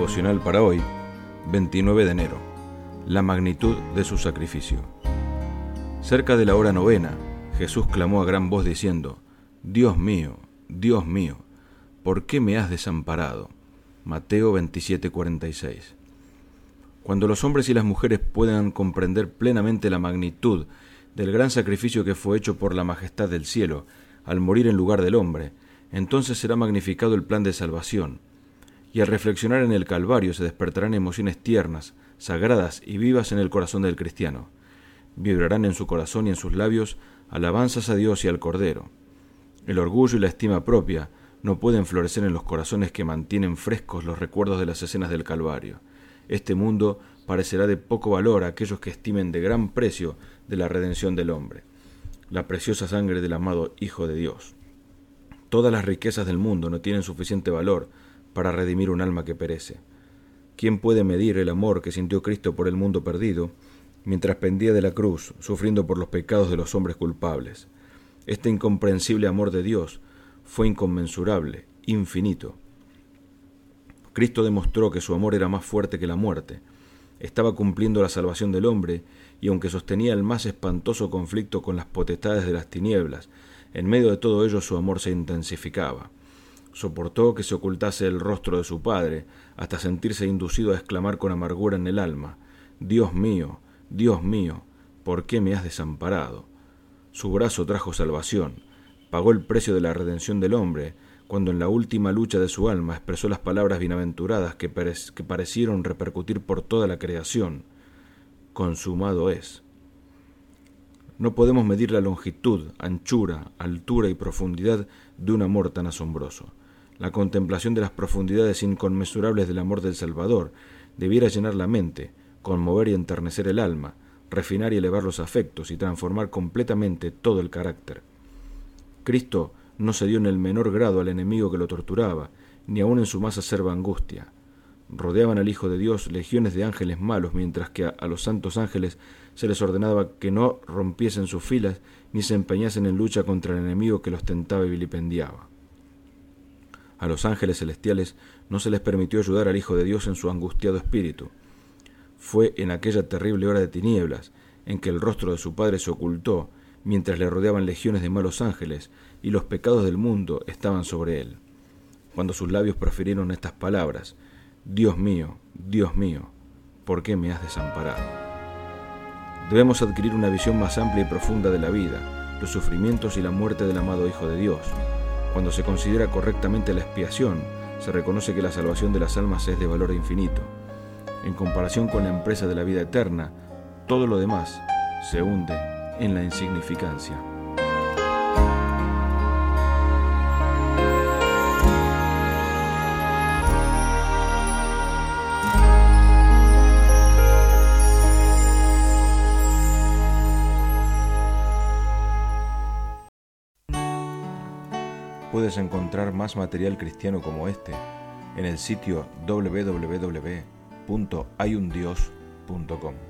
Devocional para hoy, 29 de enero. La magnitud de su sacrificio. Cerca de la hora novena, Jesús clamó a gran voz diciendo: Dios mío, ¿por qué me has desamparado? Mateo 27:46. Cuando los hombres y las mujeres puedan comprender plenamente la magnitud del gran sacrificio que fue hecho por la majestad del cielo al morir en lugar del hombre, entonces será magnificado el plan de salvación. Y al reflexionar en el Calvario se despertarán emociones tiernas, sagradas y vivas en el corazón del cristiano. Vibrarán en su corazón y en sus labios alabanzas a Dios y al Cordero. El orgullo y la estima propia no pueden florecer en los corazones que mantienen frescos los recuerdos de las escenas del Calvario. Este mundo parecerá de poco valor a aquellos que estimen de gran precio de la redención del hombre, la preciosa sangre del amado Hijo de Dios. Todas las riquezas del mundo no tienen suficiente valor para redimir un alma que perece. ¿Quién puede medir el amor que sintió Cristo por el mundo perdido, mientras pendía de la cruz, sufriendo por los pecados de los hombres culpables? Este incomprensible amor de Dios fue inconmensurable, infinito. Cristo demostró que su amor era más fuerte que la muerte. Estaba cumpliendo la salvación del hombre, y aunque sostenía el más espantoso conflicto con las potestades de las tinieblas, en medio de todo ello su amor se intensificaba. Soportó que se ocultase el rostro de su Padre, hasta sentirse inducido a exclamar con amargura en el alma: Dios mío, ¿por qué me has desamparado? Su brazo trajo salvación, pagó el precio de la redención del hombre, cuando en la última lucha de su alma expresó las palabras bienaventuradas que parecieron repercutir por toda la creación: consumado es. No podemos medir la longitud, anchura, altura y profundidad de un amor tan asombroso. La contemplación de las profundidades inconmensurables del amor del Salvador debiera llenar la mente, conmover y enternecer el alma, refinar y elevar los afectos y transformar completamente todo el carácter. Cristo no cedió en el menor grado al enemigo que lo torturaba, ni aun en su más acerba angustia. Rodeaban al Hijo de Dios legiones de ángeles malos, mientras que a los santos ángeles se les ordenaba que no rompiesen sus filas ni se empeñasen en lucha contra el enemigo que los tentaba y vilipendiaba. A los ángeles celestiales no se les permitió ayudar al Hijo de Dios en su angustiado espíritu. Fue en aquella terrible hora de tinieblas en que el rostro de su Padre se ocultó, mientras le rodeaban legiones de malos ángeles y los pecados del mundo estaban sobre él. Cuando sus labios profirieron estas palabras: Dios mío, ¿por qué me has desamparado? Debemos adquirir una visión más amplia y profunda de la vida, los sufrimientos y la muerte del amado Hijo de Dios. Cuando se considera correctamente la expiación, se reconoce que la salvación de las almas es de valor infinito. En comparación con la empresa de la vida eterna, todo lo demás se hunde en la insignificancia. Puedes encontrar más material cristiano como este en el sitio www.hayundios.com.